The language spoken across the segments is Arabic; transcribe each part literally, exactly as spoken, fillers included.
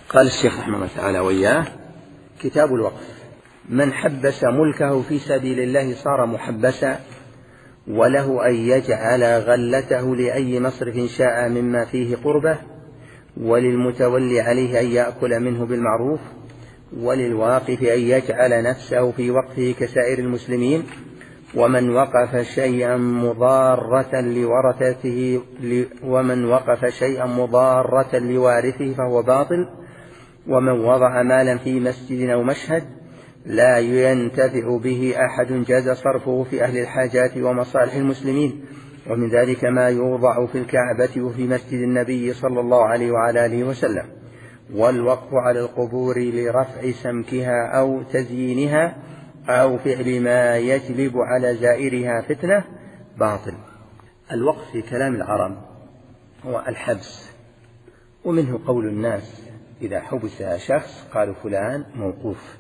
قال الشيخ رحمه الله تعالى وإياه: كتاب الوقف: من حبس ملكه في سبيل الله صار محبسا، وله أن يجعل غلته لأي مصرف شاء مما فيه قربه، وللمتولي عليه أن يأكل منه بالمعروف، وللواقف أن يجعل نفسه في وقفه كسائر المسلمين. ومن وقف شيئا مضارة لورثته ومن وقف شيئا مضارة لوارثه فهو باطل. ومن وضع مالا في مسجد أو مشهد لا ينتفع به أحد جاز صرفه في أهل الحاجات ومصالح المسلمين، ومن ذلك ما يوضع في الكعبة وفي مسجد النبي صلى الله عليه وعلى آله وسلم. والوقف على القبور لرفع سمكها أو تزيينها أو فعل ما يجلب على زائرها فتنة باطل. الوقف في كلام العرب هو الحبس، ومنه قول الناس إذا حبس شخص قالوا فلان موقوف.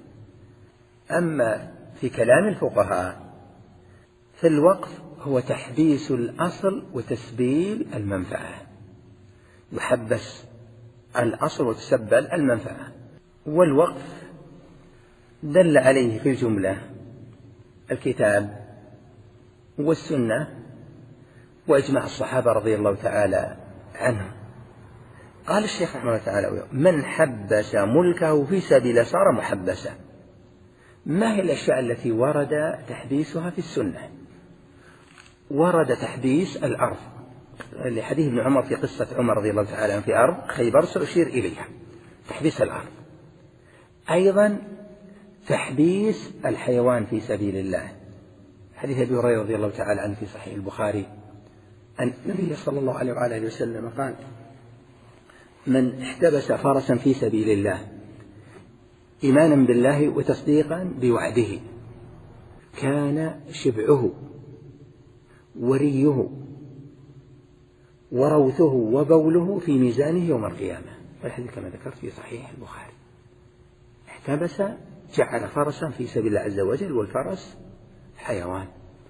أما في كلام الفقهاء فالوقف هو تحبيس الأصل وتسبيل المنفعة، يحبس الأصل وتسبل المنفعة. والوقف دل عليه في الجملة الكتاب والسنة وإجماع الصحابة رضي الله تعالى عنهم. قال الشيخ رحمه الله تعالى: من حبس ملكه في سبيل صار محبسا. ما هي الأشياء التي ورد تحبيسها في السنة؟ ورد تحبيس الأرض لحديث ابن عمر في قصة عمر رضي الله تعالى عنه في أرض خيبر سأشير إليها، تحبيس الأرض. أيضا تحبيس الحيوان في سبيل الله، حديث أبي هريرة رضي الله تعالى عنه في صحيح البخاري أن النبي صلى الله عليه وعلى آله وسلم قال: من احتبس فرسا في سبيل الله إيمانا بالله وتصديقا بوعده كان شبعه وريه وروثه وبوله في ميزانه يوم القيامة. والحديث كما ذكرت في صحيح البخاري. احتبس جعل فرسا في سبيل الله عز وجل، والفرس حيوان.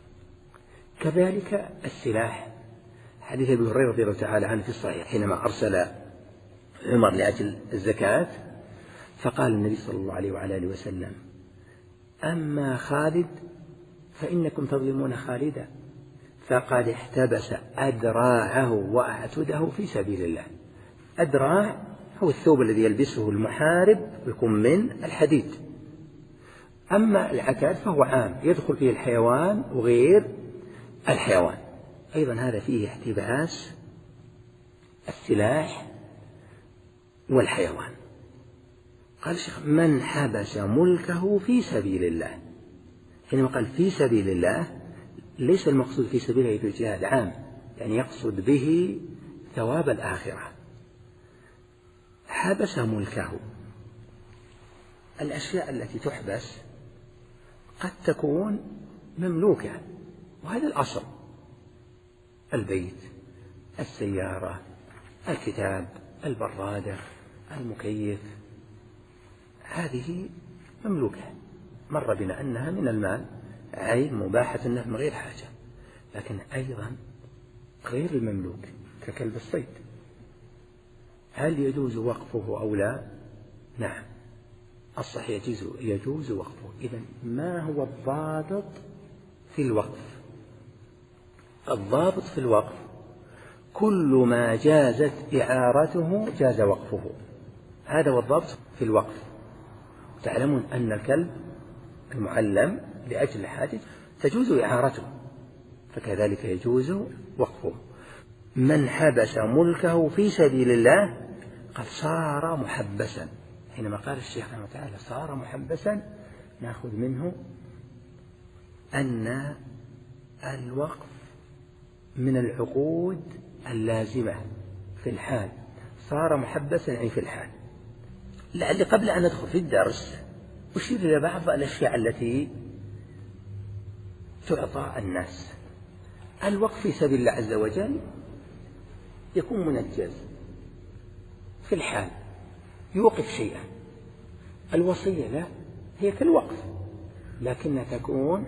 كذلك السلاح، حديث أبي هريرة رضي الله تعالى عنه في الصحيح حينما أرسل عمر لأجل الزكاة فقال النبي صلى الله عليه وعلى آله وسلم: أما خالد فإنكم تظلمون خالدا فقد احتبس أدراعه وأعتده في سبيل الله. أدراع هو الثوب الذي يلبسه المحارب يكون من الحديد. أما العتاد فهو عام يدخل فيه الحيوان وغير الحيوان. أيضا هذا فيه احتباس السلاح والحيوان. قال الشيخ: من حبس ملكه في سبيل الله. حينما قال في سبيل الله ليس المقصود في سبيله في الجهاد عام، يعني يقصد به ثواب الآخرة. حبس ملكه. الأشياء التي تحبس قد تكون مملوكة، وهذا الأصل: البيت، السيارة، الكتاب، البرادة، المكيف، هذه مملوكة. مر بنا أنها من المال، عين مباحة النفع من غير حاجة. لكن أيضا غير المملوك ككلب الصيد، هل يجوز وقفه أو لا؟ نعم، الصحيح يجوز, يجوز وقفه. إذن ما هو الضابط في الوقف؟ الضابط في الوقف كل ما جازت إعارته جاز وقفه، هذا هو الضابط في الوقف. تعلمون أن الكلب المعلم لأجل الحاجة تجوز إعارته، فكذلك يجوز وقفه. من حبس ملكه في سبيل الله قد صار محبسا. حينما قال الشيخ رحمه الله تعالى صار محبسا نأخذ منه أن الوقف من العقود اللازمة في الحال. صار محبسا أي في الحال. لعل قبل أن ندخل في الدرس أشير إلى بعض الأشياء التي تعطى الناس. الوقف في سبيل الله عز وجل يكون منجز في الحال، يوقف شيئا. الوصية لا، هي كالوقف لكنها تكون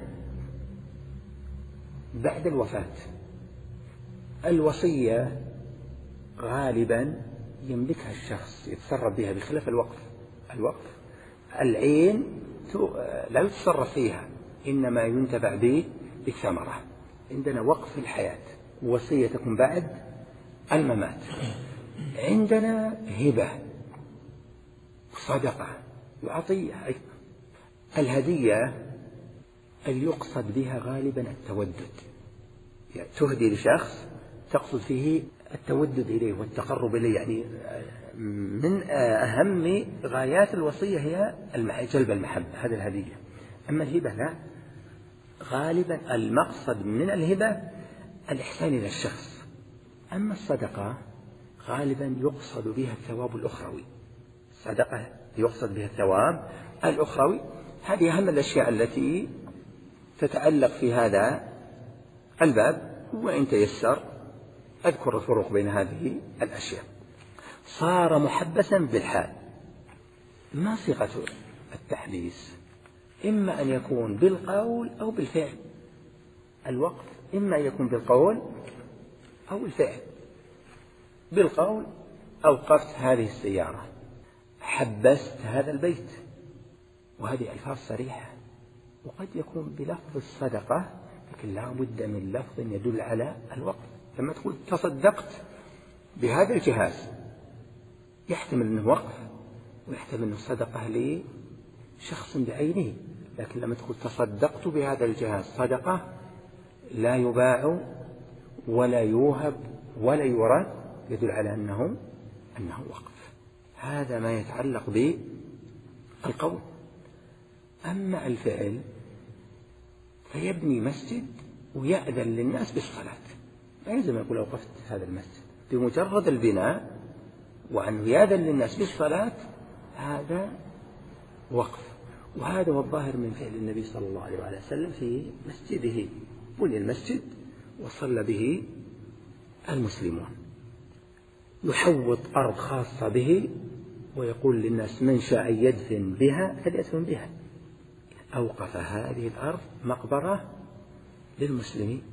بعد الوفاة. الوصية غالبا يملكها الشخص يتصرف بها بخلاف الوقف. الوقف العين لا يتصرف فيها، إنما ينتفع به بالثمرة. عندنا وقف الحياة، وصية تكون بعد الممات. عندنا هبة وصدقة وعطية. الهدية اللي يقصد بها غالبا التودد، يعني تهدي لشخص تقصد فيه التودد إليه والتقرب إليه، يعني من أهم غايات الوصية هي جلب المحبة، هذه الهدية. أما الهبة لا، غالبا المقصد من الهبة الإحسان إلى الشخص. أما الصدقة غالبا يقصد بها الثواب الأخروي، الصدقة يقصد بها الثواب الأخروي. هذه أهم الأشياء التي تتعلق في هذا الباب، وإن تيسر أذكر الفروق بين هذه الأشياء. صار محبسا بالحال، ما صيغة التحبيس؟ إما أن يكون بالقول أو بالفعل. الوقف إما أن يكون بالقول أو بالفعل. بالقول أوقفت هذه السيارة، حبست هذا البيت، وهذه ألفاظ صريحة. وقد يكون بلفظ الصدقة، لكن لا بد من لفظ يدل على الوقف. لما تقول تصدقت بهذا الجهاز، يحتمل أنه وقف ويحتمل أنه صدقة لشخص بعينه. لكن لما تقول تصدقت بهذا الجهاز، صدقة لا يباع ولا يوهب ولا يورث، يدل على أنه أنه وقف. هذا ما يتعلق بالقول. أما الفعل فيبني مسجد ويأذن للناس بالصلاة، لا يلزم يقول أوقفت هذا المسجد. بمجرد البناء وأنه يأذن للناس بالصلاة، هذا وقف. وهذا هو الظاهر من فعل النبي صلى الله عليه وسلم في مسجده. بني المسجد وصلى به المسلمون، يحوط أرض خاصة به ويقول للناس من شاء يدفن بها فليدفن بها. أوقف هذه الأرض مقبرة للمسلمين،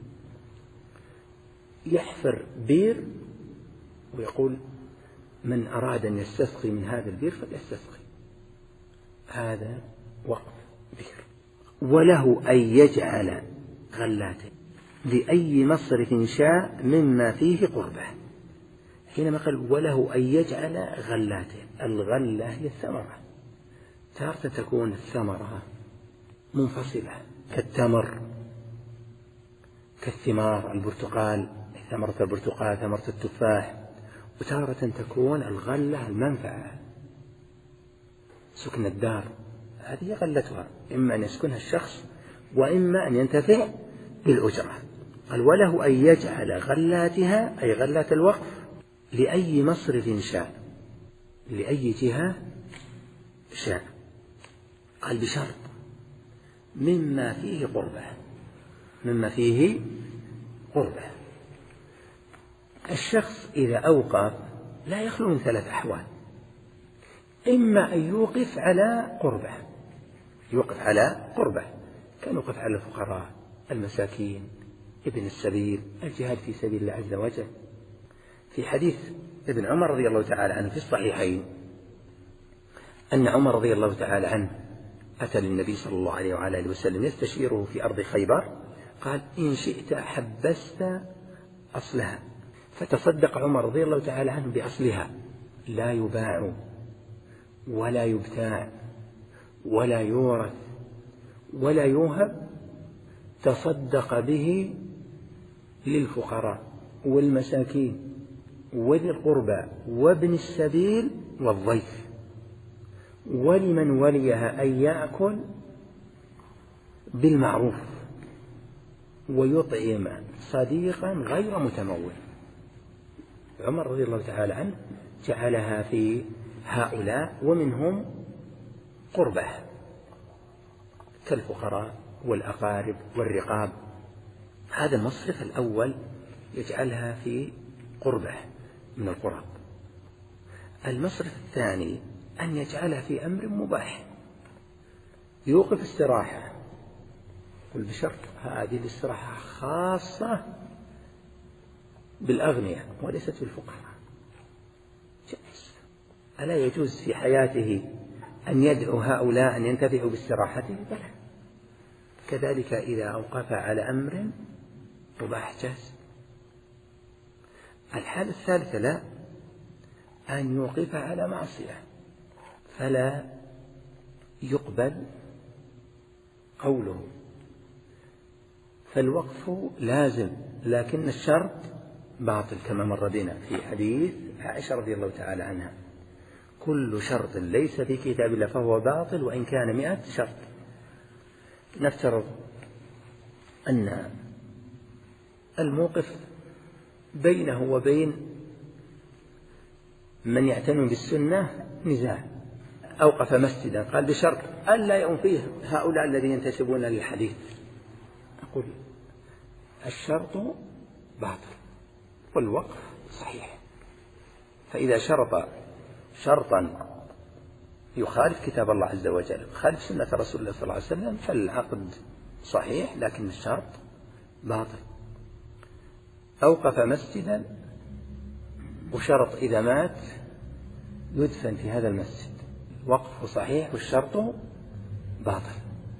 يحفر بير ويقول من أراد أن يستسقي من هذا البير فليستسقي. هذا وقف بير. وله أن يجعل غلاته لأي مصرف شاء مما فيه قربه. حينما قال وله أن يجعل غلاته، الغلة هي الثمرة. تارة تكون الثمرة منفصلة كالتمر، كالثمار، البرتقال، ثمرة البرتقال، ثمرة التفاح. وتارة تكون الغلة المنفعة، سكن الدار، هذه غلتها، إما أن يسكنها الشخص وإما أن ينتفع بالأجرة. قال وله أن يجعل غلاتها، أي غلات الوقف، لأي مصرف شاء، لأي جهة شاء. قال بشرط مما فيه قربة، مما فيه قربة. الشخص إذا أوقف لا يخلو من ثلاث أحوال: إما أن يوقف على قربة، يوقف على قربة، كان يوقف على الفقراء، المساكين، ابن السبيل، الجهاد في سبيل الله عز وجل. في حديث ابن عمر رضي الله تعالى عنه في الصحيحين أن عمر رضي الله تعالى عنه أتى للنبي صلى الله عليه وعلى آله وسلم يستشيره في أرض خيبر، قال إن شئت حبست أصلها، فتصدق عمر رضي الله تعالى عنه بأصلها، لا يباع ولا يبتاع ولا يورث ولا يوهب، تصدق به للفقراء والمساكين وذي القربى وابن السبيل والضيف، ولمن وليها أن يأكل بالمعروف ويطعم صديقا غير متمول. عمر رضي الله تعالى عنه جعلها في هؤلاء، ومنهم قربة كالفقراء والأقارب والرقاب. هذا المصرف الأول يجعلها في قربة من القرب. المصرف الثاني أن يجعلها في أمر مباح، يوقف استراحة، قل بشرط هذه الاستراحة خاصة بالأغنياء وليست بالفقراء. ألا يجوز في حياته أن يدعو هؤلاء أن ينتفعوا باستراحته؟ بلى. كذلك إذا أوقف على أمر مباح جاز. الحالة الثالثة لا، أن يوقف على معصية فلا يقبل قوله، فالوقف لازم لكن الشرط باطل، كما مر بنا في حديث عائشة رضي الله تعالى عنها: كل شرط ليس في كتاب الله فهو باطل وإن كان مئة شرط. نفترض أن الموقف بينه وبين من يعتنون بالسنة نزاع، أوقف مسجدا قال بشرط ألا يؤم فيه هؤلاء الذين ينتسبون للحديث، أقول الشرط باطل والوقف صحيح. فإذا شرط شرطا يخالف كتاب الله عز وجل، يخالف سنة رسول الله صلى الله عليه وسلم، فالعقد صحيح لكن الشرط باطل. أوقف مسجدا وشرط إذا مات يدفن في هذا المسجد، وقفه صحيح والشرط باطل.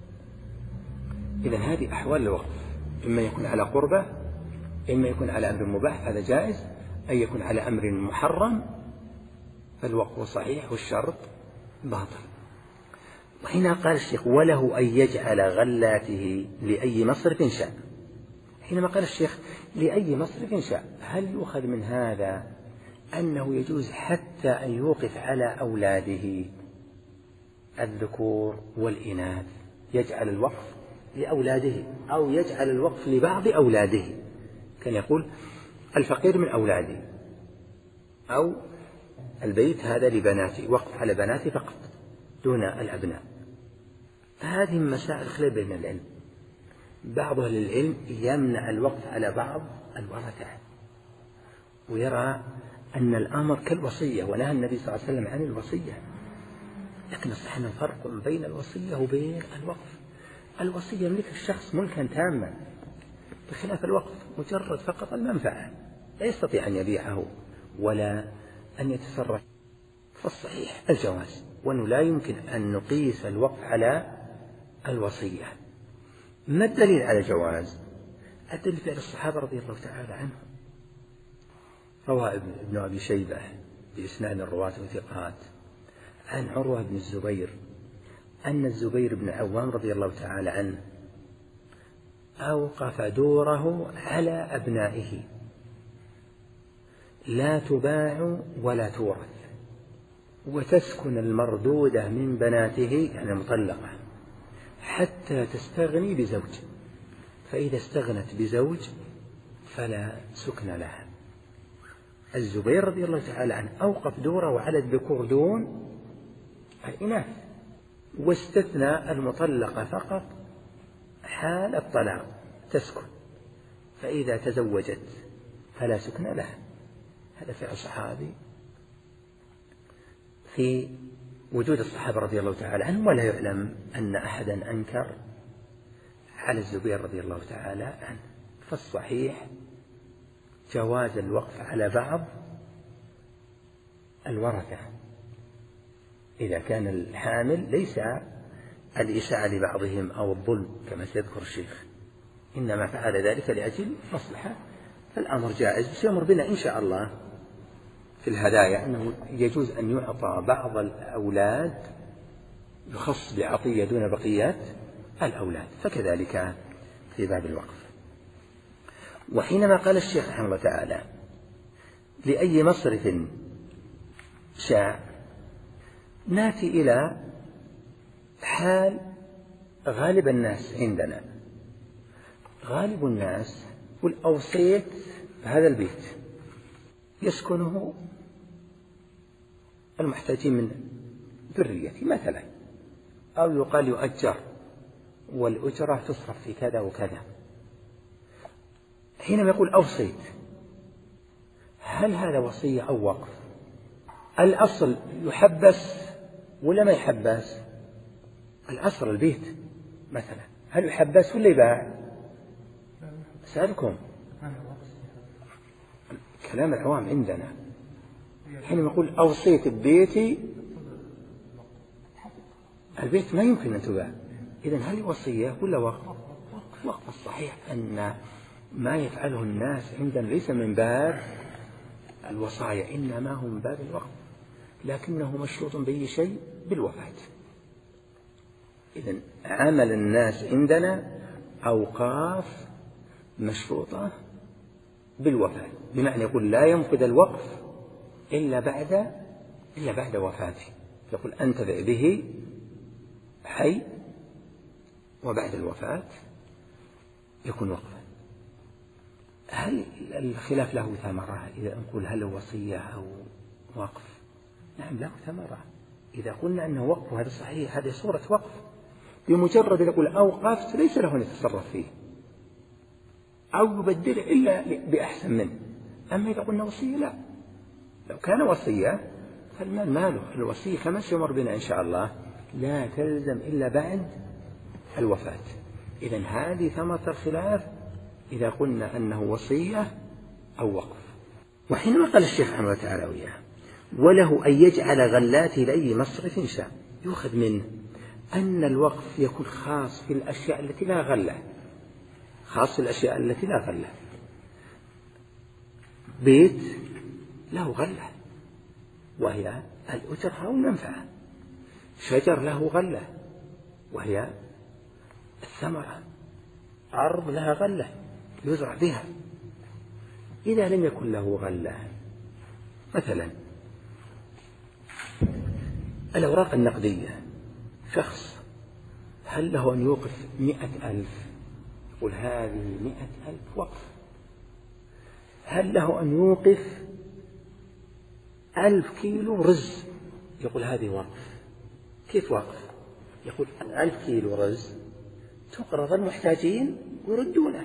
إذن هذه أحوال الوقف، إما يكون على قربة، إما يكون على أمر مباح هذا جائز، أي يكون على أمر محرم فالوقف صحيح والشرط باطل. وهنا قال الشيخ: وله أن يجعل غلاته لأي مصرف شاء. حينما قال الشيخ لأي مصرف شاء، هل يؤخذ من هذا أنه يجوز حتى أن يوقف على أولاده الذكور والإناث، يجعل الوقف لأولاده أو يجعل الوقف لبعض أولاده، كان يقول الفقير من أولادي، أو البيت هذا لبناتي، وقف على بناتي فقط دون الأبناء؟ هذه مسائل خلاف بين العلم. بعض أهل العلم يمنع الوقف على بعض الورثة ويرى أن الأمر كالوصية، ونهى النبي صلى الله عليه وسلم عن الوصية، لكن الصحيح أن الفرق بين الوصية وبين الوقف. الوصية ملك الشخص ملكا تاما، بخلاف الوقف مجرد فقط المنفعة، لا يستطيع أن يبيعه ولا أن يتصرف. فالصحيح الجواز، وأنه لا يمكن أن نقيس الوقف على الوصية. ما الدليل على الجواز؟ الدليل فعل الصحابة رضي الله تعالى عنهم. روى ابن أبي شيبة بإسناد الرواة وثقات عن عروة بن الزبير أن الزبير بن عوام رضي الله تعالى عنه أوقف دوره على أبنائه لا تباع ولا تورث، وتسكن المردودة من بناته يعني المطلقة حتى تستغني بزوج، فإذا استغنت بزوج فلا سكن لها. الزبير رضي الله تعالى عنه أوقف دوره على الذكور دون الإناث، واستثنى المطلقة فقط حال الطلاق تسكن، فإذا تزوجت فلا سكن لها. هذا فعل صحابي في وجود الصحابة رضي الله تعالى عنهم، ولا يعلم أن أحدا أنكر على الزبير رضي الله تعالى عنه. فالصحيح جواز الوقف على بعض الورثة إذا كان الحامل ليس الإساءة لبعضهم أو الظلم كما سيذكر الشيخ، إنما فعل ذلك لأجل مصلحة، فالأمر جائز. سيمر بنا إن شاء الله في الهدايا أنه يجوز أن يعطى بعض الأولاد يخص بعطية دون بقية الأولاد، فكذلك في باب الوقف. وحينما قال الشيخ رحمه الله تعالى لأي مصرف شاء، ناتي إلى حال غالب الناس عندنا. غالب الناس يقول أوصيت هذا البيت يسكنه المحتاجين من ذريتي مثلا، أو يقال يؤجر والأجرة تصرف في كذا وكذا. حينما يقول أوصيت، هل هذا وصية أو وقف؟ الأصل يحبس ولا ما يحبس؟ الأصل البيت مثلا هل يحبس ولا يباع؟ أسألكم كلام العوام عندنا حينما يقول أوصيت ببيتي، البيت ما يمكن أن تباع، إذن هل وصية ولا وقف؟ وقف. الصحيح أن ما يفعله الناس عندنا ليس من باب الوصايا، إنما هو من باب الوقف، لكنه مشروط بأي شيء؟ بالوفاة. إذن عمل الناس عندنا أوقاف مشروطة بالوفاة، بمعنى يقول لا ينفذ الوقف إلا بعد إلا بعد وفاته، يقول أنتفع به حي، وبعد الوفاة يكون وقفا. هل الخلاف له ثمرة إذا نقول هل هو وصية أو وقف؟ نعم له ثمرة. إذا قلنا أنه وقف وهذا صحيح، هذه صورة وقف، بمجرد يقول أوقفت ليس له أن يتصرف فيه أو يبدله إلا بأحسن منه. أما إذا قلنا وصية لا، لو كان وصية فالمال ماله، الوصية كما سيمر بنا إن شاء الله لا تلزم إلا بعد الوفاة. إذن هذه ثمرة الخلاف إذا قلنا أنه وصية أو وقف. وحينما قال الشيخ رحمه الله تعالى وياه وله أن يجعل غلاته لأي مصرف شاء، يؤخذ منه أن الوقف يكون خاص في الأشياء التي لا غلة، خاص في الأشياء التي لا غلة. بيت له غلة وهي الأجرة أو المنفعة، شجر له غلة وهي الثمرة، أرض لها غلة يزرع بها. إذا لم يكن له غلة، مثلا الأوراق النقدية، شخص هل له أن يوقف مئة ألف، يقول هذه مئة ألف وقف؟ هل له أن يوقف ألف كيلو رز، يقول هذه وقف؟ كيف وقف؟ يقول ألف كيلو رز تقرض المحتاجين ويردونه،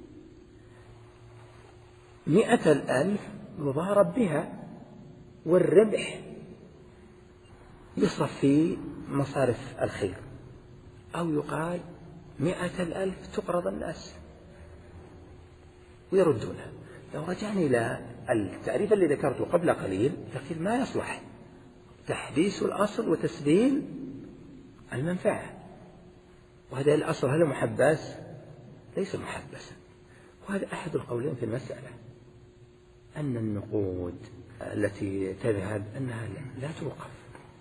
مئة الألف يضارب بها، والربح يصرف في مصارف الخير. أو يقال مئة الألف تقرض الناس ويردونها. لو رجعنا إلى التعريف الذي ذكرته قبل قليل لكن ما يصلح تحديث الأصل وتسليم المنفعة، وهذا الأصل هذا محبس ليس محبسا. وهذا أحد القولين في المسألة، أن النقود التي تذهب أنها لا توقف،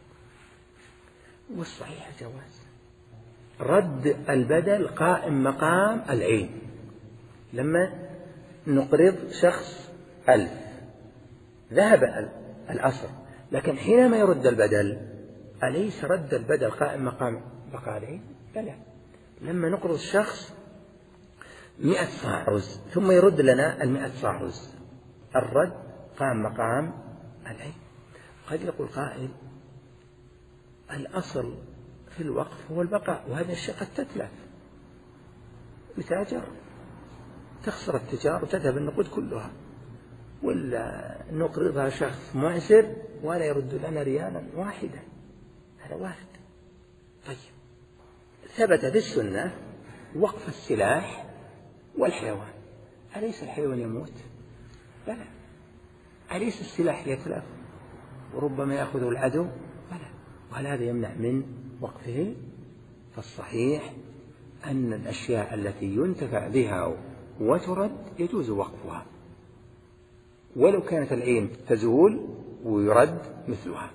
والصحيح جواز رد البدل قائم مقام العين. لما نقرض شخص ألف ذهب الأصل، لكن حينما يرد البدل أليس رد البدل قائم مقام بقاء العين؟ لا. لما نقرض الشخص مئة صاع رز ثم يرد لنا المئة صاع رز، الرد قام مقام العين. قد يقول قائل الأصل في الوقف هو البقاء، وهذا الشيء قد تتلف، يتاجر تخسر التجار وتذهب النقود كلها، ولا نقرضها شخص معسر ولا يرد لنا ريالا واحدا، هذا وارد. طيب ثبت في السنة وقف السلاح والحيوان، أليس الحيوان يموت؟ بلى. أليس السلاح يتلف وربما يأخذه العدو؟ بلى. وهل هذا يمنع من وقفه؟ فالصحيح أن الأشياء التي ينتفع بها وترد يجوز وقفها، ولو كانت العين تزول ويرد مثلها.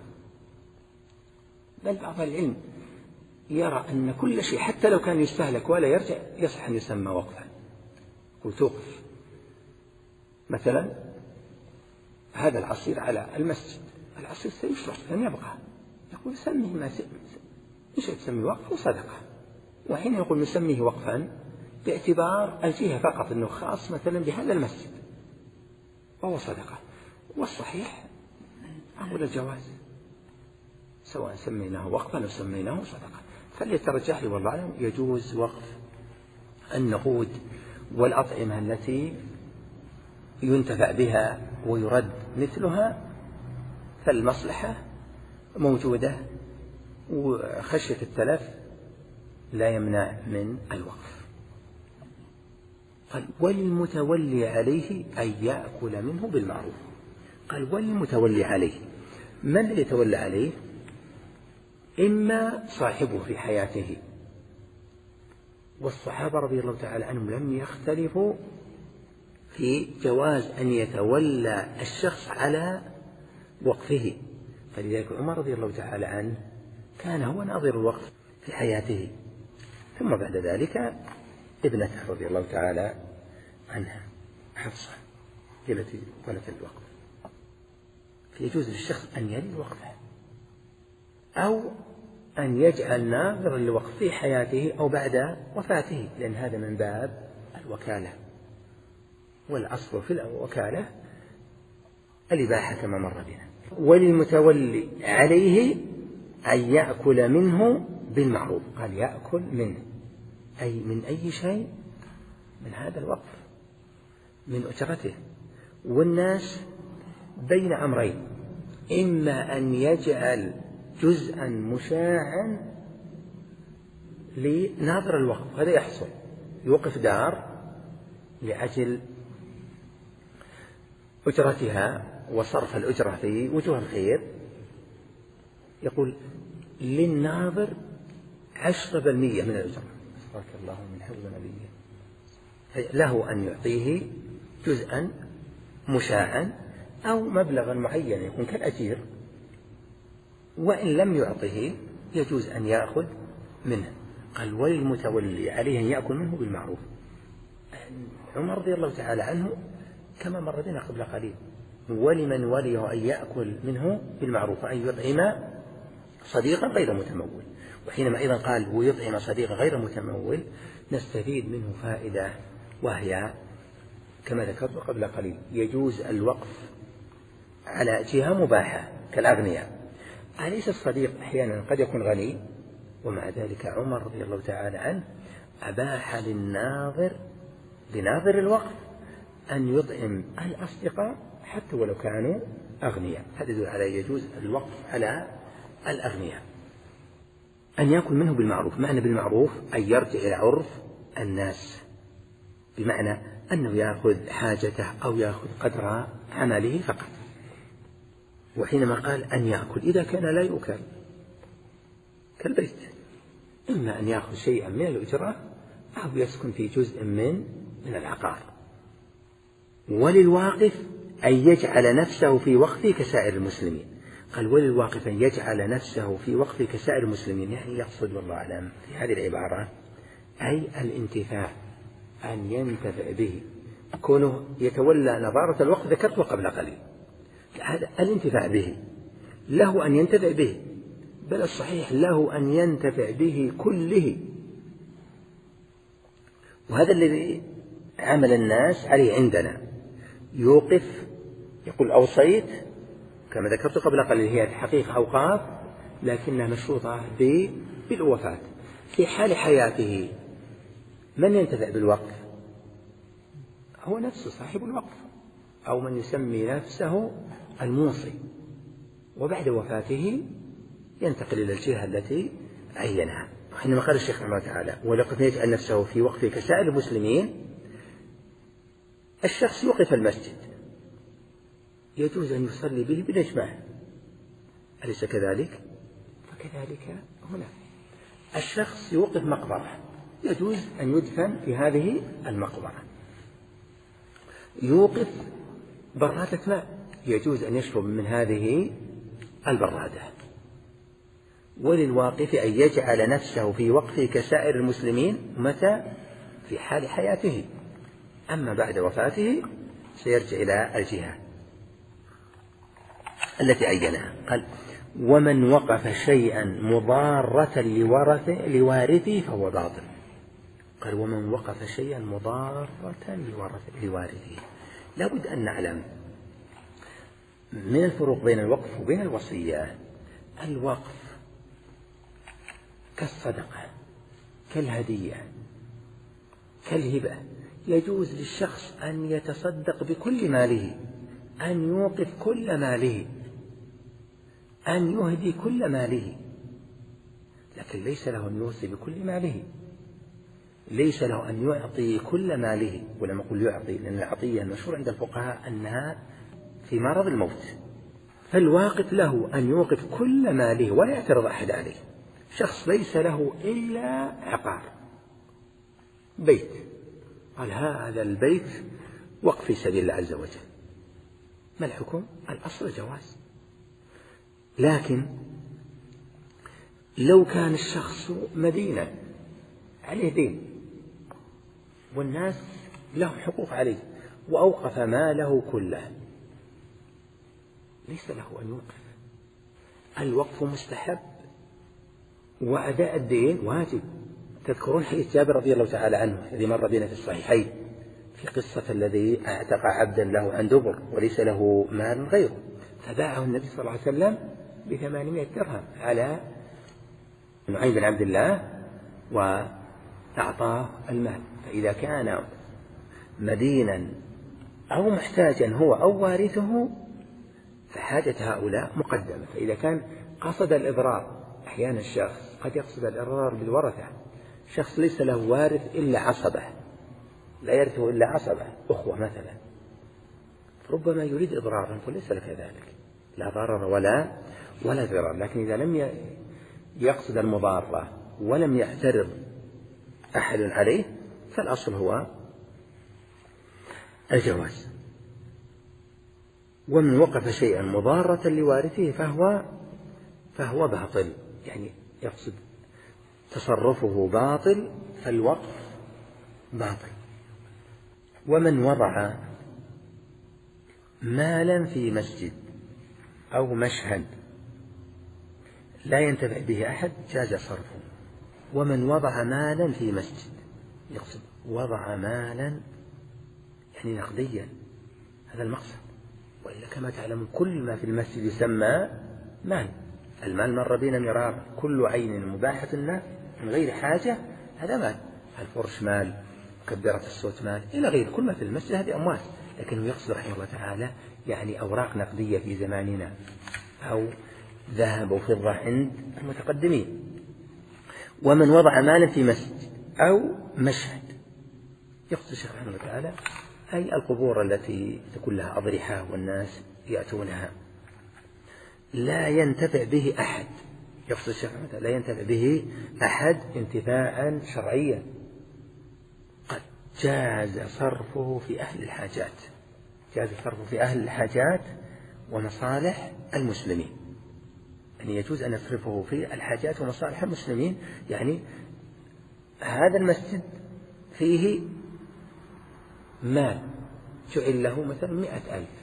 بل بعض العلم يرى أن كل شيء حتى لو كان يستهلك ولا يرجع يصح أن يسمى وقفا. وتوقف مثلا هذا العصير على المسجد، العصير سيشرب لن يبقى، يقول سميه ما إيش تسميه وقف وصدقة. وحين يقول نسميه وقفا باعتبار الجهة فقط أنه خاص مثلا بهذا المسجد وهو صدقة. والصحيح أقول الجواز سواء سميناه وقفا أو سميناه صدقة. فليترجح لي والله أعلم يجوز وقف النقود والأطعمة التي ينتفع بها ويرد مثلها، فالمصلحة موجودة وخشية التلف لا يمنع من الوقف. قال وللمتولي عليه أن يأكل منه بالمعروف. قال والمتولي عليه. من الذي يتولى عليه؟ إما صاحبه في حياته، والصحابة رضي الله تعالى عنهم لم يختلفوا في جواز أن يتولى الشخص على وقفه، فلذلك عمر رضي الله تعالى عنه كان هو ناظر الوقف في حياته، ثم بعد ذلك ابنته رضي الله تعالى عنها حفصة هي التي ولت الوقف. فيجوز للشخص أن يلي الوقف أو أن يجعل ناظر الوقف في حياته أو بعد وفاته، لأن هذا من باب الوكالة، والأصل في الوكالة الإباحة كما مر بنا. وللمتولي عليه أن يأكل منه بالمعروف. قال يأكل منه أي من أي شيء من هذا الوقف من أجرته. والناس بين أمرين، إما أن يجعل جزءا مشاعا لناظر الوقف، هذا يحصل، يوقف دار لأجل أجرتها وصرف الأجرة في وجوه الخير، يقول للناظر عشرة بالمية من الأجرة، بارك الله من حفظ نبيه، له أن يعطيه جزءا مشاعا أو مبلغا معين يكون كالأجير، وإن لم يعطه يجوز أن يأخذ منه. قال وللمتولي عليه أن يأكل منه بالمعروف. عمر رضي الله تعالى عنه كما مر بنا قبل قليل، ولمن وليه أن يأكل منه بالمعروف أن يطعم صديقا غير متمول. وحينما أيضا قال ويطعم صديقا غير متمول نستفيد منه فائدة، وهي كما ذكرت قبل قليل يجوز الوقف على جهة مباحة كالأغنياء. أليس الصديق أحيانا قد يكون غني، ومع ذلك عمر رضي الله تعالى عنه أباح للناظر لناظر الوقف أن يطعم الأصدقاء حتى ولو كانوا أغنياء. هذا يدل على يجوز الوقف على الأغنياء. أن يأكل منه بالمعروف، معنى بالمعروف أن يرجع إلى عرف الناس، بمعنى أنه يأخذ حاجته أو يأخذ قدر عمله فقط. وحينما قال أن يأكل إذا كان لا يؤكل كالبيت، إما أن يأخذ شيئا من الأجرة أو يسكن في جزء من من العقار. وللواقف أن يجعل نفسه في وقفه كسائر المسلمين. قال وللواقف أن يجعل نفسه في وقفه كسائر المسلمين، يعني يقصد والله أعلم في هذه العبارة أي الانتفاع، أن ينتفع به، كونه يتولى نظارة الوقت ذكرته قبل قليل، هذا الانتفاع به، له أن ينتفع به، بل الصحيح له أن ينتفع به كله. وهذا الذي عمل الناس عليه عندنا، يوقف يقول أوصيت كما ذكرت قبل قليل، هي حقيقة أوقاف لكنها مشروطة بالوفاة. في حال حياته من ينتفع بالوقف؟ هو نفسه صاحب الوقف، أو من يسمي نفسه الموصي، وبعد وفاته ينتقل إلى الجهة التي عينها. حينما قال الشيخ رحمه الله تعالى ولقد يجعل نفسه في وقفه كسائر المسلمين، الشخص يوقف المسجد يجوز أن يصلي به بالإجماع، أليس كذلك؟ فكذلك هنا الشخص يوقف مقبرة يجوز أن يدفن في هذه المقبرة، يوقف برادة ماء يجوز أن يشرب من هذه البرادة. وللواقف أن يجعل نفسه في وقفه كسائر المسلمين متى؟ في حال حياته، أما بعد وفاته سيرجع إلى الجهة التي عينها. قال ومن وقف شيئا مضارة لوارثه فهو باطل. قال ومن وقف شيئا مضارة لوارثه. لابد أن نعلم من الفروق بين الوقف وبين الوصية. الوقف كالصدقة كالهدية كالهبة، يجوز للشخص أن يتصدق بكل ماله، أن يوقف كل ماله، أن يهدي كل ماله، لكن ليس له أن يوصي بكل ماله، ليس له أن يعطي كل ماله. ولما أقول يعطي لأن العطية المشهور عند الفقهاء أنها في مرض الموت، فالواقف له أن يوقف كل ماله ولا يعترض أحد عليه. شخص ليس له إلا عقار، بيت، قال هذا البيت وقف في سبيل الله عز وجل، ما الحكم؟ الأصل الجواز. لكن لو كان الشخص مدينا عليه دين والناس لهم حقوق عليه وأوقف ماله كله، ليس له أن يوقف. الوقف مستحب وأداء الدين واجب. تذكرون حديث جابر رضي الله تعالى عنه الذي مر بنا في الصحيحين في قصة الذي اعتق عبدا له عن دبر وليس له مال غيره، فباعه النبي صلى الله عليه وسلم بثمانمائة درهم على نعيم بن عبد الله وأعطاه المال. فإذا كان مدينا أو محتاجا هو أو وارثه فحاجة هؤلاء مقدمة. فإذا كان قصد الإضرار، أحيانا الشخص قد يقصد الإضرار بالورثة، شخص ليس له وارث إلا عصبة، لا يرثه إلا عصبة أخوة مثلا، ربما يريد إضرارا فليس لك ذلك، لا ضرر ولا ولا ضرر. لكن إذا لم يقصد المضارة ولم يعترض أحد عليه فالأصل هو الجواز. ومن وقف شيئا مضارة لوارثه فهو فهو باطل، يعني يقصد تصرفه باطل فالوقف باطل. ومن وضع مالا في مسجد أو مشهد لا ينتفع به أحد جاز صرفه. ومن وضع مالا في مسجد، يقصد وضع مالا يعني نقديا، هذا المقصد. وإلا كما تعلم كل ما في المسجد يسمى مال. المال مر بنا مرارا، كل عين مباحة لنا من غير حاجة هذا مال. الفرش مال، مكبرة الصوت مال، إلى غير كل ما في المسجد هذه أموال. لكنه يقصد رحمه الله تعالى يعني أوراق نقدية في زماننا أو ذهب وفضة عند المتقدمين. ومن وضع مالا في مسجد أو مشهد، يقصد الشيخ رحمه الله تعالى أي القبور التي تكون لها أضرحة والناس يأتونها لا ينتفع به أحد، يقصد الشيخ رحمه الله لا ينتفع به أحد انتفاعا شرعيا، قد جاز صرفه في أهل الحاجات، جاز صرفه في أهل الحاجات ومصالح المسلمين. يعني يجوز أن يصرفه في الحاجات ومصالح المسلمين. يعني هذا المسجد فيه مال جعل له مثلا مئة ألف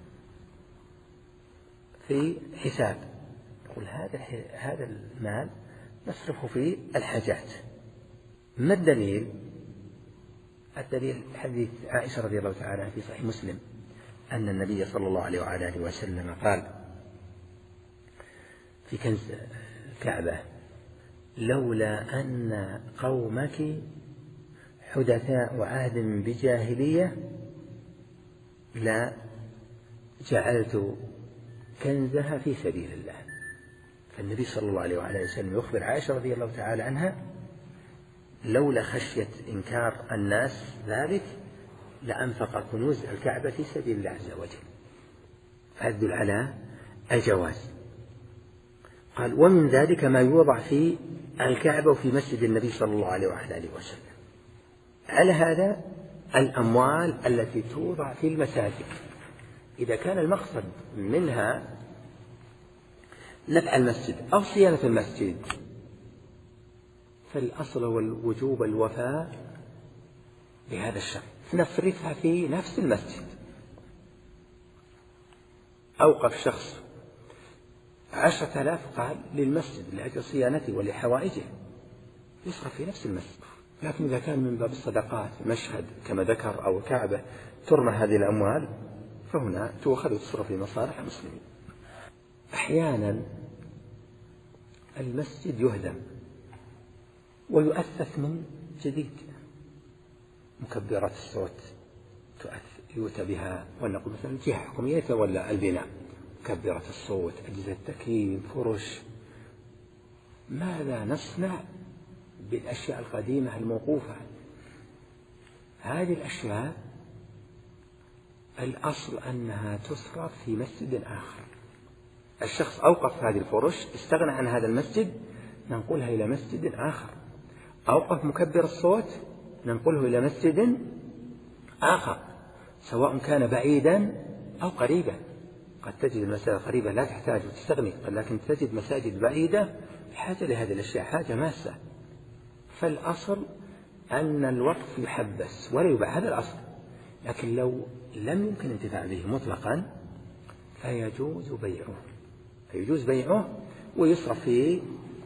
في حساب، يقول هذا هذا المال نصرفه في الحاجات. ما الدليل؟ الدليل حديث عائشة رضي الله تعالى عنها في صحيح مسلم أن النبي صلى الله عليه وعلى آله وسلم قال في كنز الكعبة: لولا أن قومك حدثاء عهد بجاهلية لا جعلت كنزها في سبيل الله. فالنبي صلى الله عليه وعلى وسلم يخبر عائشة رضي الله تعالى عنها لولا خشية إنكار الناس ذلك لأنفق كنوز الكعبة في سبيل الله عز وجل. فهذا يدل على الجواز. قال: ومن ذلك ما يوضع في الكعبة وفي مسجد النبي صلى الله عليه وعلى آله وسلم. على هذا الأموال التي توضع في المساجد إذا كان المقصد منها نفع المسجد أو صيانة المسجد فالأصل والوجوب الوفاء بهذا الشرط، نصرفها في نفس المسجد. أوقف شخص عشرة آلاف قال للمسجد لأجل صيانته ولحوائجه، يصرف في نفس المسجد. لكن إذا كان من باب الصدقات مشهد كما ذكر أو كعبة ترمى هذه الأموال فهنا تؤخذ وتصرف في مصالح المسلمين. أحيانا المسجد يهدم ويؤثث من جديد، مكبرات الصوت يؤتى بها، ونقول مثلا الجهة الحكومية يتولى البناء، مكبرات الصوت، أجهزة التكييف، فرش. ماذا نصنع بالأشياء القديمة الموقوفة؟ هذه الأشياء الأصل أنها تصرف في مسجد آخر. الشخص أوقف هذه الفرش، استغنى عن هذا المسجد، ننقلها إلى مسجد آخر. أوقف مكبر الصوت، ننقله إلى مسجد آخر، سواء كان بعيدا أو قريبا. قد تجد المساجد قريبة لا تحتاج وتستغني، لكن تجد مساجد بعيدة حاجة لهذه الأشياء، حاجة ماسة. فالأصل أن الوقف يحبس ولا يباع، هذا الأصل. لكن لو لم يمكن الانتفاع به مطلقا فيجوز بيعه، فيجوز بيعه ويصرف في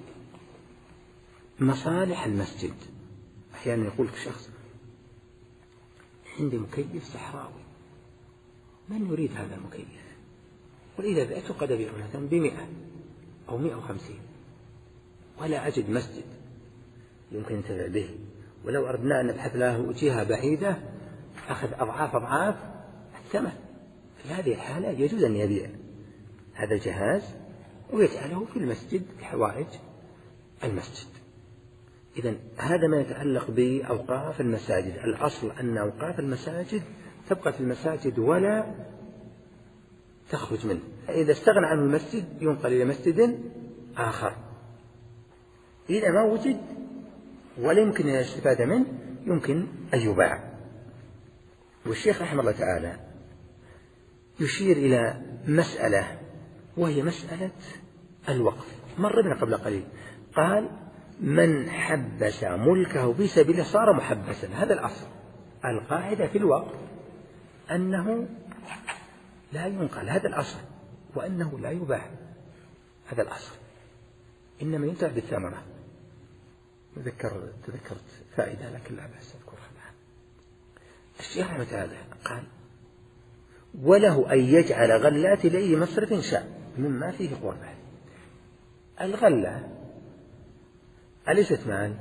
مصالح المسجد. أحيانا يقول لك شخص عندي مكيف صحراوي، من يريد هذا المكيف؟ قل إذا بعته قد أبيعه مثلا بمئة أو مئة وخمسين، ولا أجد مسجد يمكن ينتفع به، ولو أردنا أن نبحث له جهة بعيدة أخذ أضعاف أضعاف الثمن. في هذه الحالة يجوز أن يبيع هذا الجهاز ويجعله في المسجد لحوائج المسجد. إذن هذا ما يتعلق بأوقاف المساجد. الأصل أن أوقاف المساجد تبقى في المساجد ولا تخرج منه. إذا استغنى عنه المسجد ينقل إلى مسجد آخر. إذا ما وجد ولا يمكن الاستفادة منه يمكن أن يباع. والشيخ رحمه الله تعالى يشير إلى مسألة وهي مسألة الوقف، مر بنا قبل قليل. قال من حبس ملكه في سبيله صار محبسا، هذا الأصل. القاعدة في الوقف أنه لا ينقل، هذا الأصل، وأنه لا يباع، هذا الأصل، إنما ينتفع بالثمرة. تذكر تذكرت فائدة لكن لا بأس أذكرها الآن. الشيخ رحمه الله قال وله أن يجعل غلات لأي مصرف شاء مما فيه قربة. الغلة أليست مال؟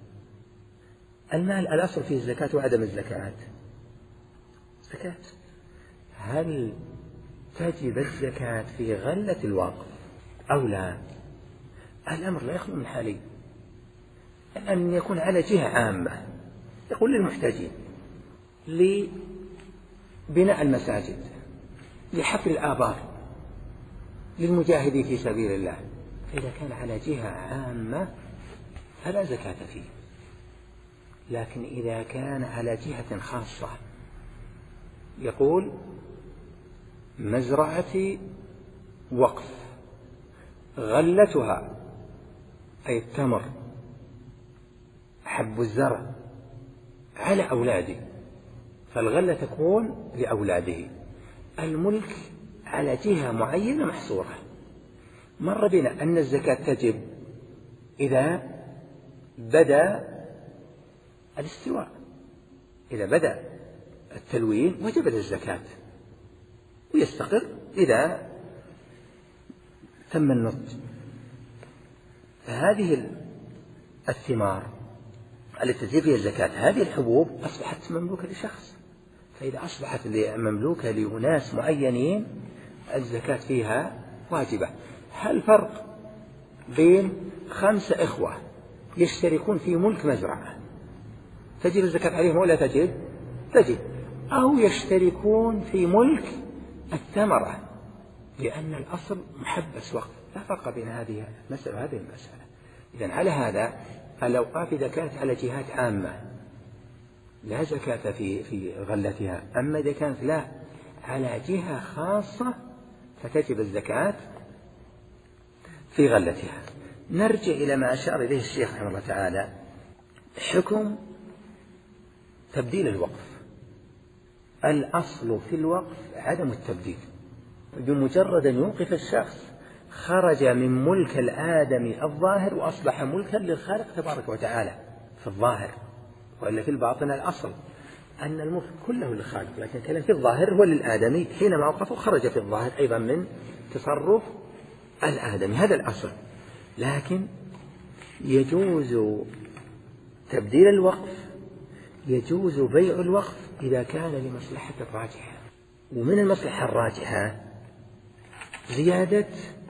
المال الأصل فيه الزكاة وعدم الزكاة زكاة. هل تجب الزكاة في غلة الوقف أو لا؟ الأمر لا يخلو من حالين: أن يكون على جهة عامة يقول للمحتاجين، لبناء المساجد، لحفر الآبار، للمجاهدين في سبيل الله. فإذا كان على جهة عامة فلا زكاة فيه. لكن إذا كان على جهة خاصة، يقول مزرعة وقف غلتها أي التمر حب الزرع على أولاده، فالغلة تكون لأولاده. الملك على جهة معينة محصورة. مر بنا أن الزكاة تجب إذا بدأ الاستواء، إذا بدأ التلوين وجبت الزكاة، ويستقر إذا تم النضج. فهذه الثمار التي تجب فيها الزكاة، هذه الحبوب أصبحت مملوكة لشخص، فإذا أصبحت مملوكة لأناس معينين الزكاة فيها واجبة. هل فرق بين خمسة إخوة يشتركون في ملك مزرعة تجب الزكاة عليهم ولا تجب؟ تجب. أو يشتركون في ملك الثمرة، لأن الأصل محبس وقف، لا فرق بين هذه المسألة وهذه المسألة. إذن على هذا الأوقاف إذا كانت على جهات عامة لا زكاة في في غلتها، أما إذا كانت لا على جهة خاصة فتجب الزكاة في غلتها. نرجع إلى ما أشار إليه الشيخ رحمه الله تعالى، حكم تبديل الوقف. الأصل في الوقف عدم التبديل، بمجرد أن يوقف الشخص خرج من ملك الآدمي الظاهر وأصبح ملكا للخالق تبارك وتعالى في الظاهر، وإلا في الباطن الأصل أن الملك كله للخالق، لكن كان في الظاهر هو للآدمي. حينما وقفه خرج في الظاهر أيضا من تصرف الآدمي، هذا الأصل. لكن يجوز تبديل الوقف، يجوز بيع الوقف إذا كان لمصلحة راجحة. ومن المصلحة الراجحة زيادة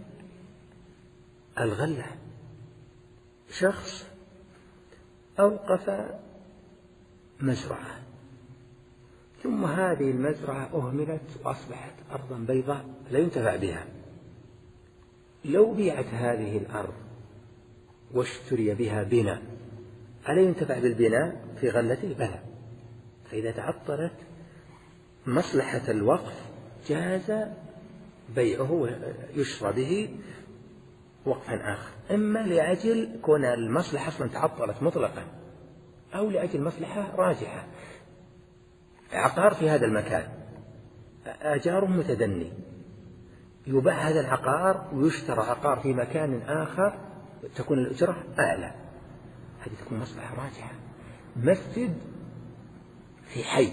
الغلة. شخص أوقف مزرعة ثم هذه المزرعة أهملت وأصبحت أرضا بيضاء لا ينتفع بها. لو بيعت هذه الأرض واشتري بها بناء ألا ينتفع بالبناء في غلته؟ بلى. فإذا تعطلت مصلحة الوقف جاز بيعه ويشرى به وقفا آخر، إما لأجل كون المصلحة أصلا تعطلت مطلقا أو لأجل مصلحة راجحة. عقار في هذا المكان آجاره متدني، يباع هذا العقار ويشترى عقار في مكان آخر تكون الأجرة أعلى، هذه تكون مصلحة راجحة. مسجد في حي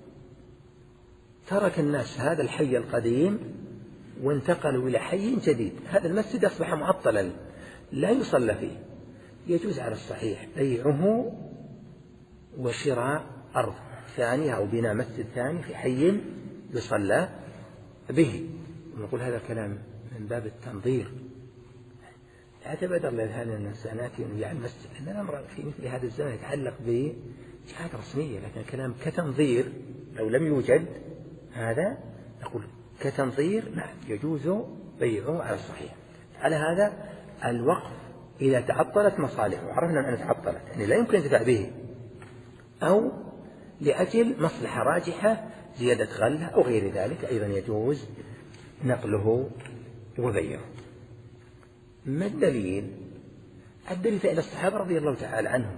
ترك الناس هذا الحي القديم وانتقلوا إلى حي جديد، هذا المسجد أصبح معطلا لا يصلى فيه، يجوز على الصحيح بيعه وشراء أرض ثانية أو بناء مسجد ثاني في حي يصلى به. ونقول هذا الكلام من باب التنظير، لا تبادر لهذا الناس ناتي يعني المسجد، لأن الأمر في مثل هذا الزمن يتعلق بجهات رسمية، لكن الكلام كتنظير لو لم يوجد هذا نقول كتنظير نعم يجوز بيعه على الصحيح. على هذا الوقف إذا تعطلت مصالحه وعرفنا أن تعطلت يعني لا يمكن الانتفاع به أو لأجل مصلحة راجحة زيادة غلة أو غير ذلك أيضا يجوز نقله وبيعه. ما الدليل؟ الدليل فإن الصحابة رضي الله تعالى عنهم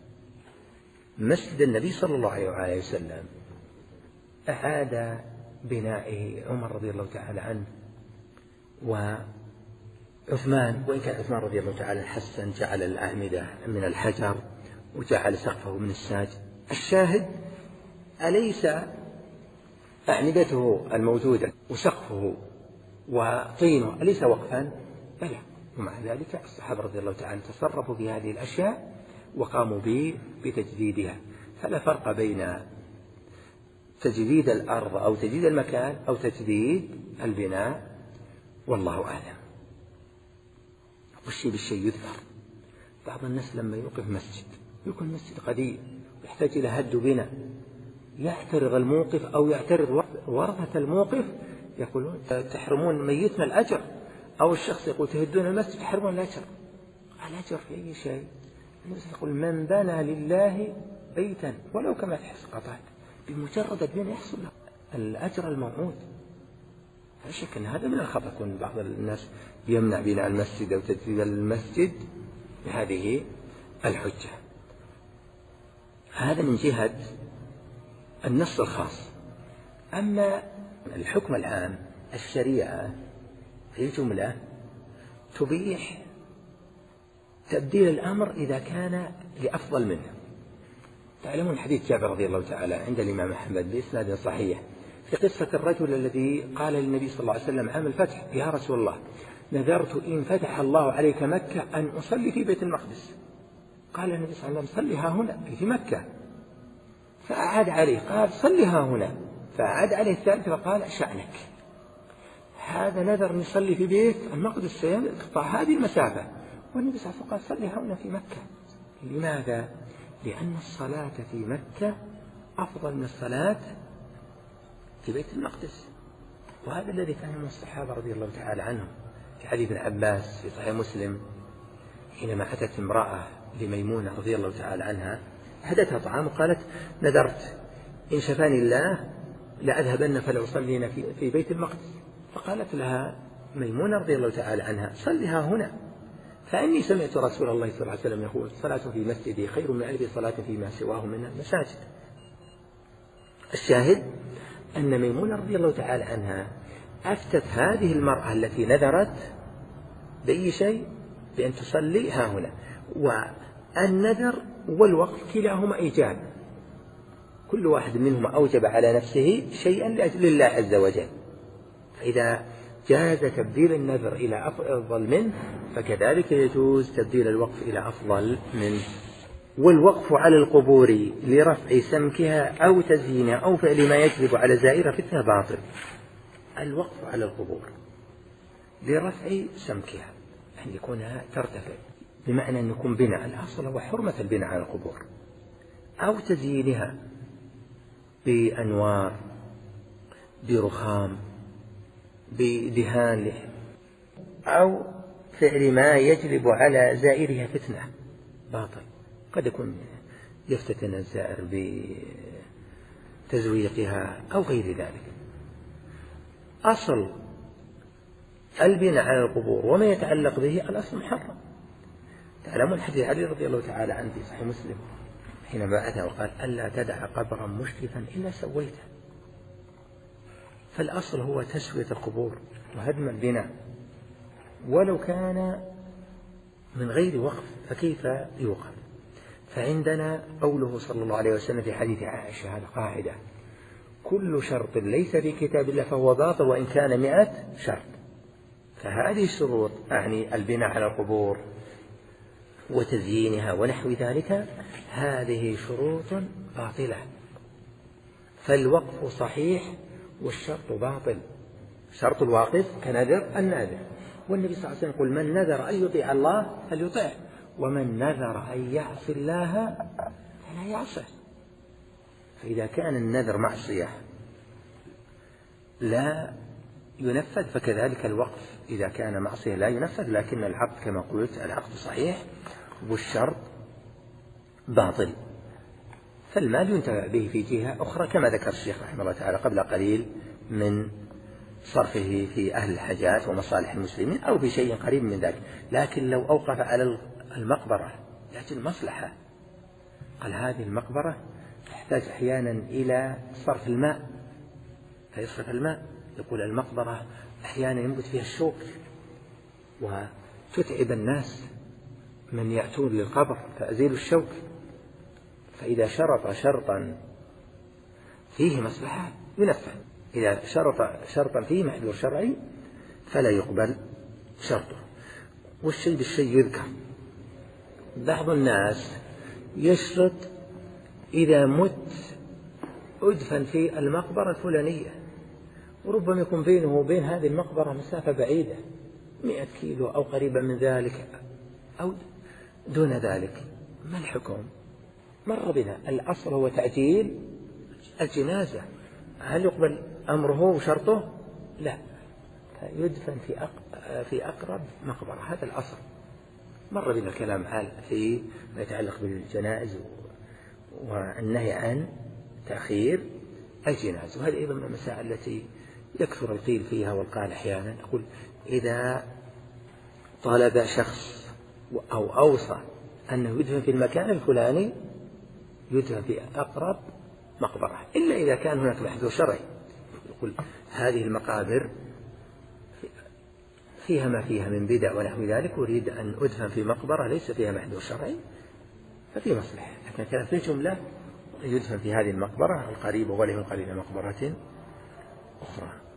مسجد النبي صلى الله عليه وسلم أعاد بنائه عمر رضي الله تعالى عنه وعثمان، وإن كان عثمان رضي الله تعالى حسن جعل الأعمدة من الحجر وجعل سقفه من الساج. الشاهد أليس أعمدته الموجودة وسقفه وطينه أليس وقفا؟ بلى. ومع ذلك الصحابة رضي الله تعالى تصرفوا في هذه الأشياء وقاموا بتجديدها. فلا فرق بين تجديد الأرض أو تجديد المكان أو تجديد البناء، والله أعلم. والشيء بالشيء يذكر. بعض الناس لما يوقف مسجد يكون مسجد قديم يحتاج إلى هد بناء، يعترض الموقف أو يعترض ورثة الموقف يقولون تحرمون ميتنا الأجر، أو الشخص يقول تهدون المسجد تحرمون الأجر. الأجر في أي شيء؟ النبي يقول من بنى لله بيتا ولو كما تحس قطعت بمجرد البناء يحصل له الأجر الموعود. لا شك أن هذا من الخطأ، كون بعض الناس يمنع بناء المسجد أو تجديد المسجد بهذه الحجة. هذا من جهة النص الخاص. أما الحكم العام الشريعة في الجملة تبيح تبديل الأمر إذا كان لأفضل منه. تعلمون حديث جابر رضي الله تعالى عند الإمام أحمد بإسناد صحيح في قصة الرجل الذي قال للنبي صلى الله عليه وسلم عام الفتح يا رسول الله نذرت إن فتح الله عليك مكة أن أصلي في بيت المقدس. قال النبي صلى الله عليه وسلم صلها هنا في مكة، فأعاد عليه قال صلها هنا، فأعاد عليه الثالث فقال شأنك، هذا نذر نصلي في بيت المقدس سيقطع هذه المسافة، والنبي صلى الله عليه وسلم قال صلها هنا في مكة. لماذا؟ لأن الصلاة في مكة أفضل من الصلاة في بيت المقدس. وهذا الذي فهمه الصحابة رضي الله تعالى عنهم. في حديث ابن عباس في صحيح مسلم حينما أتت امرأة لميمونة رضي الله تعالى عنها أهدتها طعام وقالت نذرت إن شفاني الله لأذهبن فلأصلين في بيت المقدس. فقالت لها ميمونة رضي الله تعالى عنها صلها هنا، فإني سمعت رسول الله صلى الله عليه وسلم يقول صلاة في مسجدي خير من ألف صلاة فيما سواه من المساجد. الشاهد أن ميمونة رضي الله تعالى عنها أفتت هذه المرأة التي نذرت بأي شيء بأن تصلي ها هنا. والنذر والوقف كلاهما إيجاب، كل واحد منهما أوجب على نفسه شيئا لأجل الله عز وجل. فإذا جاز تبديل النذر إلى أفضل منه فكذلك يجوز تبديل الوقف إلى أفضل منه. والوقف على القبور لرفع سمكها أو تزيينها أو فعل ما يجلب على زائرة فتنة باطل. الوقف على القبور لرفع سمكها أن يكونها ترتفع بمعنى أن يكون بناء، الأصل هو حرمة البناء على القبور، أو تزيينها بأنوار، برخام، بدهان، أو فعل ما يجلب على زائرها فتنة باطل. قد يكون يفتتن الزائر بتزويقها أو غير ذلك. أصل البناء على القبور وما يتعلق به الأصل محرم. تعلمون حديث علي رضي الله تعالى عنه في صحيح مسلم حينما أتى وقال: ألا تدع قبرا مشرفا إلا سويته. فالأصل هو تسوية القبور وهدم البناء، ولو كان من غير وقف فكيف يوقف؟ فعندنا قوله صلى الله عليه وسلم في حديث عائشة: هذا قاعدة: كل شرط ليس في كتاب الله فهو باطل وإن كان مئة شرط. فهذه الشروط، أعني البناء على القبور وتزيينها ونحو ذلك، هذه شروط باطلة. فالوقف صحيح والشرط باطل. شرط الواقف كنذر الناذر، والنبي صلى الله عليه وسلم يقول: من نذر أن يطيع الله فليطيعه، ومن نذر أن يعصي الله فلا يعصه. فإذا كان النذر معصية لا ينفذ، فكذلك الوقف إذا كان معصية لا ينفذ، لكن العقد كما قلت العقد صحيح والشرط باطل. فالمال ينتفع به في جهة أخرى كما ذكر الشيخ رحمه الله تعالى قبل قليل من صرفه في أهل الحاجات ومصالح المسلمين أو في شيء قريب من ذلك. لكن لو أوقف على المقبرة لكن مصلحة، قال: هذه المقبرة تحتاج أحيانا إلى صرف الماء فيصرف الماء. يقول: المقبرة أحيانا ينبت فيها الشوك وتتعب الناس من يأتون للقبر فأزيل الشوك. فإذا شرط شرطا فيه مصلحة ينفذ، إذا شرط شرطا فيه محذور شرعي فلا يقبل شرطه. والشيء بالشيء يذكر. بعض الناس يشرط: إذا مت أدفن في المقبرة الفلانية، وربما يكون بينه وبين هذه المقبرة مسافة بعيدة مئة كيلو أو قريبا من ذلك أو دون ذلك. ما الحكم؟ مر بنا الأصل هو تعجيل الجنازة. هل يقبل أمره وشرطه؟ لا، يدفن في في أقرب مقبرة، هذا الأصل. مر بنا الكلام في ما يتعلق بالجنائز والنهي عن تأخير الجنائز، وهذه أيضا من المسائل التي يكثر القيل فيها والقال أحيانا. يقول: إذا طلب شخص أو أوصى أنه يدفن في المكان الفلاني يدفن في أقرب مقبرة، إلا إذا كان هناك محذور شرعي. يقول: هذه المقابر فيها ما فيها من بدع ونحو ذلك، أريد أن أدفن في مقبرة ليس فيها محذور شرعي ففي مصلحة. لكن كان في جملة يدفن في هذه المقبرة القريبة وله قريبة مقبرة أخرى.